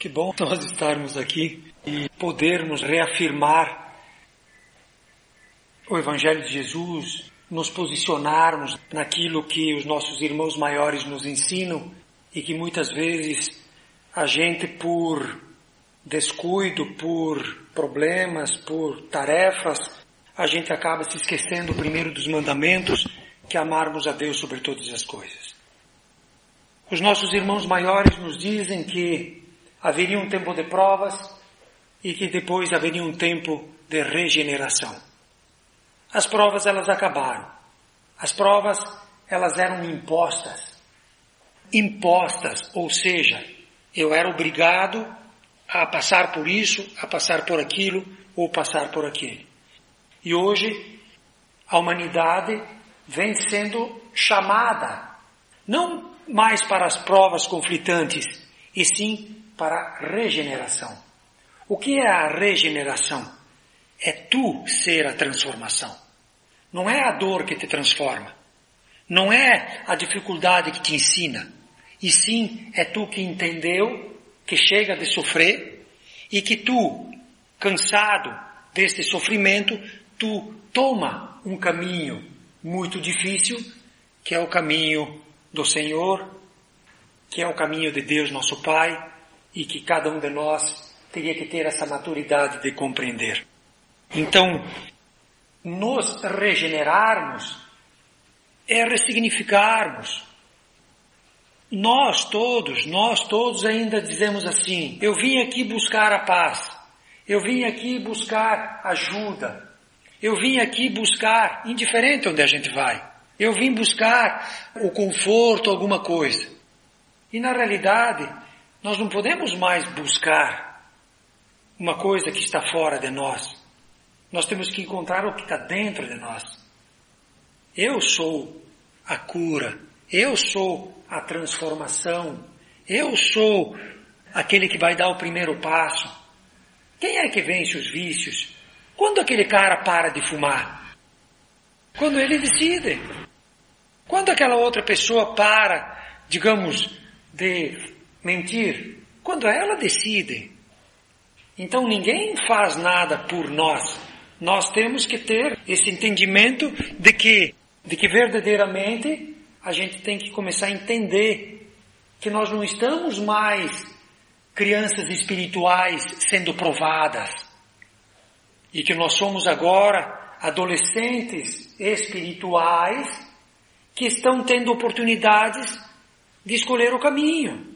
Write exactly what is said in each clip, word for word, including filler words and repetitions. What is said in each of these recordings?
Que bom nós estarmos aqui e podermos reafirmar o Evangelho de Jesus, nos posicionarmos naquilo que os nossos irmãos maiores nos ensinam e que muitas vezes a gente, por descuido, por problemas, por tarefas, a gente acaba se esquecendo primeiro dos mandamentos, que é amarmos a Deus sobre todas as coisas. Os nossos irmãos maiores nos dizem que haveria um tempo de provas e que depois haveria um tempo de regeneração. As provas, elas acabaram. As provas, elas eram impostas. Impostas, ou seja, eu era obrigado a passar por isso, a passar por aquilo, ou passar por aquele. E hoje, a humanidade vem sendo chamada, não mais para as provas conflitantes, e sim para a regeneração. O que é a regeneração? É tu ser a transformação. Não é a dor que te transforma. Não é a dificuldade que te ensina. E sim, é tu que entendeu, que chega de sofrer, e que tu, cansado deste sofrimento, tu toma um caminho muito difícil, que é o caminho do Senhor, que é o caminho de Deus nosso Pai, e que cada um de nós teria que ter essa maturidade de compreender. Então, nos regenerarmos é ressignificarmos. Nós todos, nós todos ainda dizemos assim: eu vim aqui buscar a paz, eu vim aqui buscar ajuda, eu vim aqui buscar, indiferente onde a gente vai, eu vim buscar o conforto, alguma coisa. E na realidade, nós não podemos mais buscar uma coisa que está fora de nós. Nós temos que encontrar o que está dentro de nós. Eu sou a cura. Eu sou a transformação. Eu sou aquele que vai dar o primeiro passo. Quem é que vence os vícios? Quando aquele cara para de fumar? Quando ele decide. Quando aquela outra pessoa para, digamos, de mentir, quando ela decide. Então ninguém faz nada por nós. Nós temos que ter esse entendimento de que, de que verdadeiramente a gente tem que começar a entender que nós não estamos mais crianças espirituais sendo provadas e que nós somos agora adolescentes espirituais que estão tendo oportunidades de escolher o caminho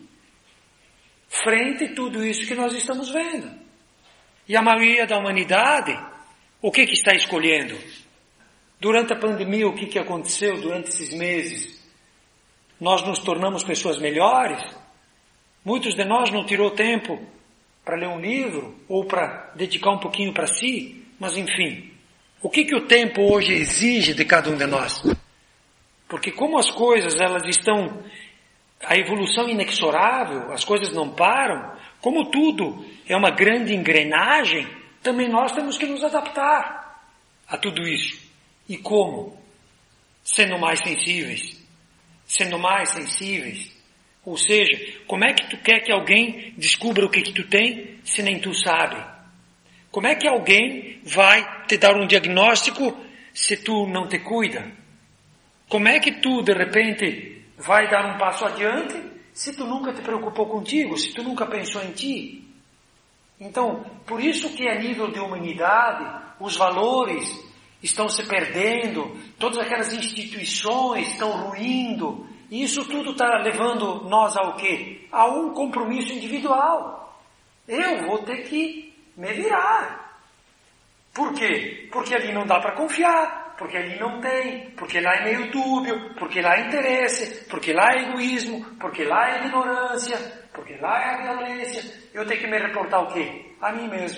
frente a tudo isso que nós estamos vendo. E a maioria da humanidade, o que que está escolhendo? Durante a pandemia, o que que aconteceu durante esses meses? Nós nos tornamos pessoas melhores? Muitos de nós não tirou tempo para ler um livro ou para dedicar um pouquinho para si, mas enfim, o que que o tempo hoje exige de cada um de nós? Porque como as coisas, elas estão... a evolução inexorável, as coisas não param, como tudo é uma grande engrenagem, também nós temos que nos adaptar a tudo isso. E como? Sendo mais sensíveis. Sendo mais sensíveis. Ou seja, como é que tu quer que alguém descubra o que que tu tem, se nem tu sabe? Como é que alguém vai te dar um diagnóstico se tu não te cuida? Como é que tu, de repente, vai dar um passo adiante se tu nunca te preocupou contigo, se tu nunca pensou em ti? Então, por isso que a nível de humanidade, os valores estão se perdendo, todas aquelas instituições estão ruindo, e isso tudo está levando nós ao quê? A um compromisso individual. Eu vou ter que me virar. Por quê? Porque ali não dá para confiar, porque ali não tem, porque lá é meio dúbio, porque lá é interesse, porque lá é egoísmo, porque lá é ignorância, porque lá é a violência. Eu tenho que me reportar o quê? A mim mesmo.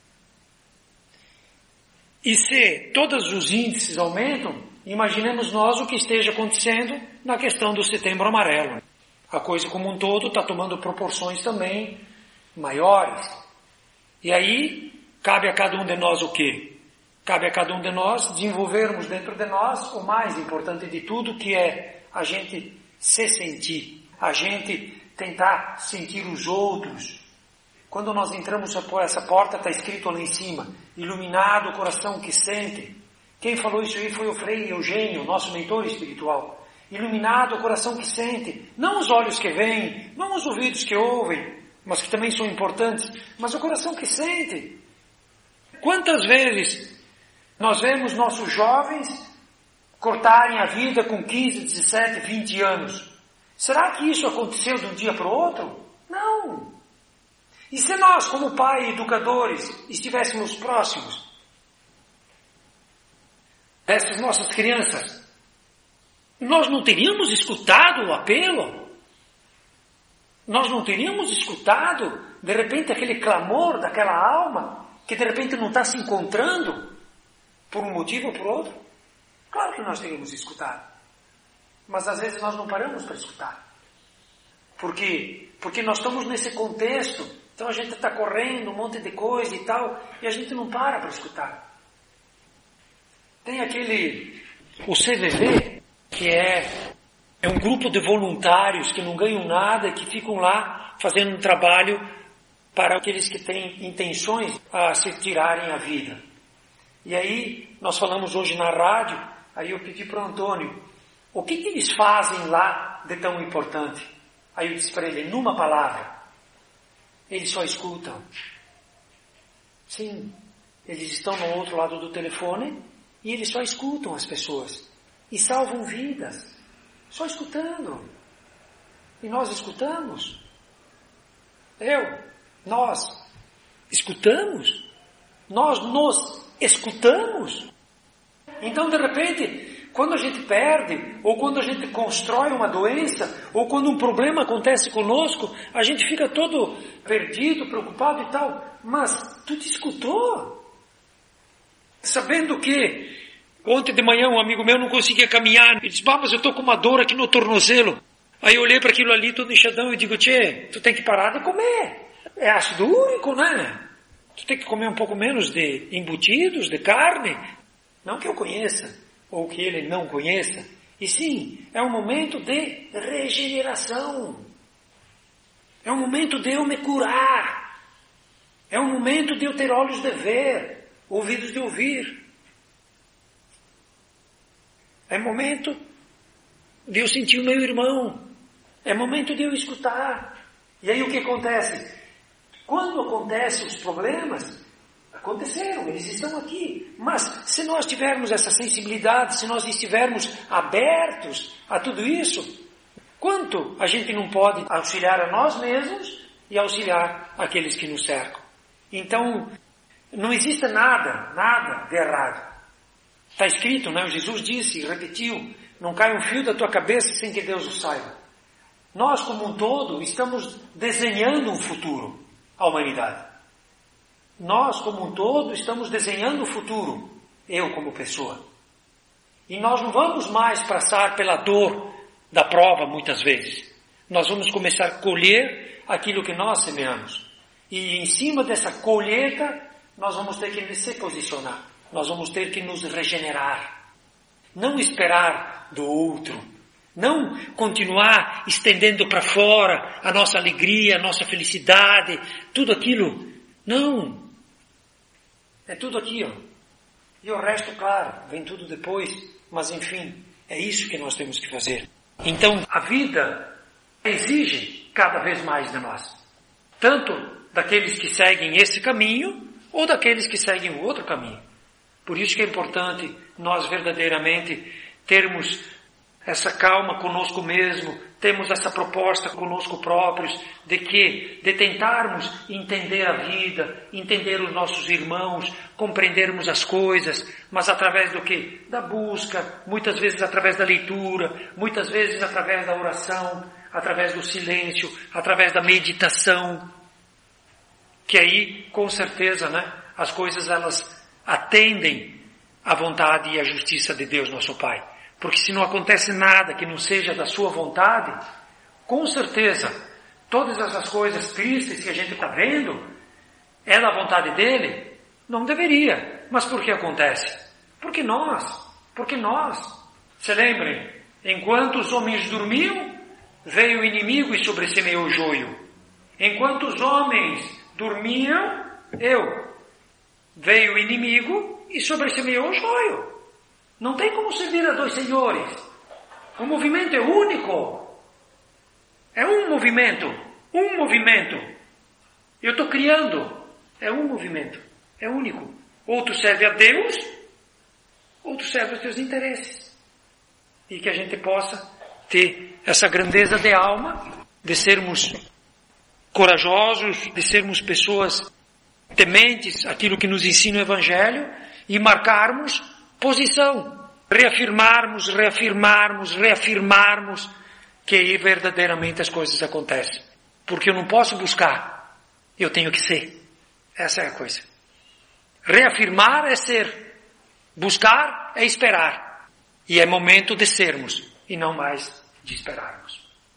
E se todos os índices aumentam, imaginemos nós o que esteja acontecendo na questão do Setembro Amarelo. A coisa como um todo está tomando proporções também maiores. E aí, cabe a cada um de nós o quê? Cabe a cada um de nós desenvolvermos dentro de nós o mais importante de tudo, que é a gente se sentir, a gente tentar sentir os outros, Quando nós entramos por essa porta, está escrito lá em cima, iluminado o coração que sente. Quem falou isso aí foi o Frei Eugênio, nosso mentor espiritual. Iluminado o coração que sente, não os olhos que veem, não os ouvidos que ouvem, mas que também são importantes, mas o coração que sente. Quantas vezes nós vemos nossos jovens cortarem a vida com quinze, dezessete, vinte anos? Será que isso aconteceu de um dia para o outro? Não. E se nós, como pai e educadores, estivéssemos próximos dessas nossas crianças, nós não teríamos escutado o apelo? Nós não teríamos escutado, de repente, aquele clamor daquela alma que de repente não está se encontrando por um motivo ou por outro? Claro que nós teríamos escutado. Mas às vezes nós não paramos para escutar. Por quê? Porque nós estamos nesse contexto. Então a gente está correndo um monte de coisa e tal, e a gente não para para escutar. Tem aquele, o C V V, que é, é um grupo de voluntários que não ganham nada e que ficam lá fazendo um trabalho para aqueles que têm intenções a se tirarem a vida. E aí, nós falamos hoje na rádio, aí eu pedi para o Antônio, o que, que eles fazem lá de tão importante? Aí eu disse para ele, numa palavra, eles só escutam. Sim, eles estão no outro lado do telefone e eles só escutam as pessoas. E salvam vidas. Só escutando. E nós escutamos. Eu, nós, escutamos. Nós nos escutamos. Então, de repente, quando a gente perde, ou quando a gente constrói uma doença, ou quando um problema acontece conosco, a gente fica todo perdido, preocupado e tal. Mas tu te escutou. Sabendo que ontem de manhã um amigo meu não conseguia caminhar. Ele disse, bah, mas eu estou com uma dor aqui no tornozelo. Aí eu olhei para aquilo ali todo inchadão e digo, tchê, tu tem que parar de comer. É ácido úrico, né? Tu tem que comer um pouco menos de embutidos, de carne. Não que eu conheça, ou que ele não conheça. E sim, é um momento de regeneração. É um momento de eu me curar. É um momento de eu ter olhos de ver, ouvidos de ouvir. É momento de eu sentir o meu irmão. É momento de eu escutar. E aí o que acontece? Quando acontecem os problemas, aconteceram, eles estão aqui. Mas se nós tivermos essa sensibilidade, se nós estivermos abertos a tudo isso, quanto a gente não pode auxiliar a nós mesmos e auxiliar aqueles que nos cercam. Então, não existe nada, nada de errado. Está escrito, né? Jesus disse, repetiu, não cai um fio da tua cabeça sem que Deus o saiba. Nós, como um todo, estamos desenhando um futuro à humanidade. Nós, como um todo, estamos desenhando o futuro, eu como pessoa. E nós não vamos mais passar pela dor da prova, muitas vezes. Nós vamos começar a colher aquilo que nós semeamos. E em cima dessa colheita, nós vamos ter que se posicionar. Nós vamos ter que nos regenerar. Não esperar do outro. Não continuar estendendo para fora a nossa alegria, a nossa felicidade, tudo aquilo. Não. É tudo aqui, ó. E o resto, claro, vem tudo depois. Mas enfim, é isso que nós temos que fazer. Então, a vida exige cada vez mais de nós. Tanto daqueles que seguem esse caminho, ou daqueles que seguem o outro caminho. Por isso que é importante nós verdadeiramente termos essa calma conosco mesmo, temos essa proposta conosco próprios, de que? De tentarmos entender a vida, entender os nossos irmãos, compreendermos as coisas, mas através do quê? Da busca, muitas vezes através da leitura, muitas vezes através da oração, através do silêncio, através da meditação, que aí, com certeza, né, as coisas elas atendem à vontade e à justiça de Deus, nosso Pai. Porque se não acontece nada que não seja da sua vontade, com certeza, todas essas coisas tristes que a gente está vendo, é da vontade dele? Não deveria. Mas por que acontece? Porque nós, porque nós. Se lembrem, enquanto os homens dormiam, veio o inimigo e sobressemeou o joio. Enquanto os homens dormiam, eu. Veio o inimigo e sobressemeou o joio. Não tem como servir a dois senhores. O movimento é único. É um movimento. Um movimento. Eu estou criando. É um movimento. É único. Ou tu serve a Deus, ou tu serve os teus interesses. E que a gente possa ter essa grandeza de alma, de sermos corajosos, de sermos pessoas tementes àquilo que nos ensina o Evangelho e marcarmos posição, reafirmarmos, reafirmarmos, reafirmarmos que aí verdadeiramente as coisas acontecem. Porque eu não posso buscar, eu tenho que ser. Essa é a coisa. Reafirmar é ser, buscar é esperar. E é momento de sermos e não mais de esperarmos.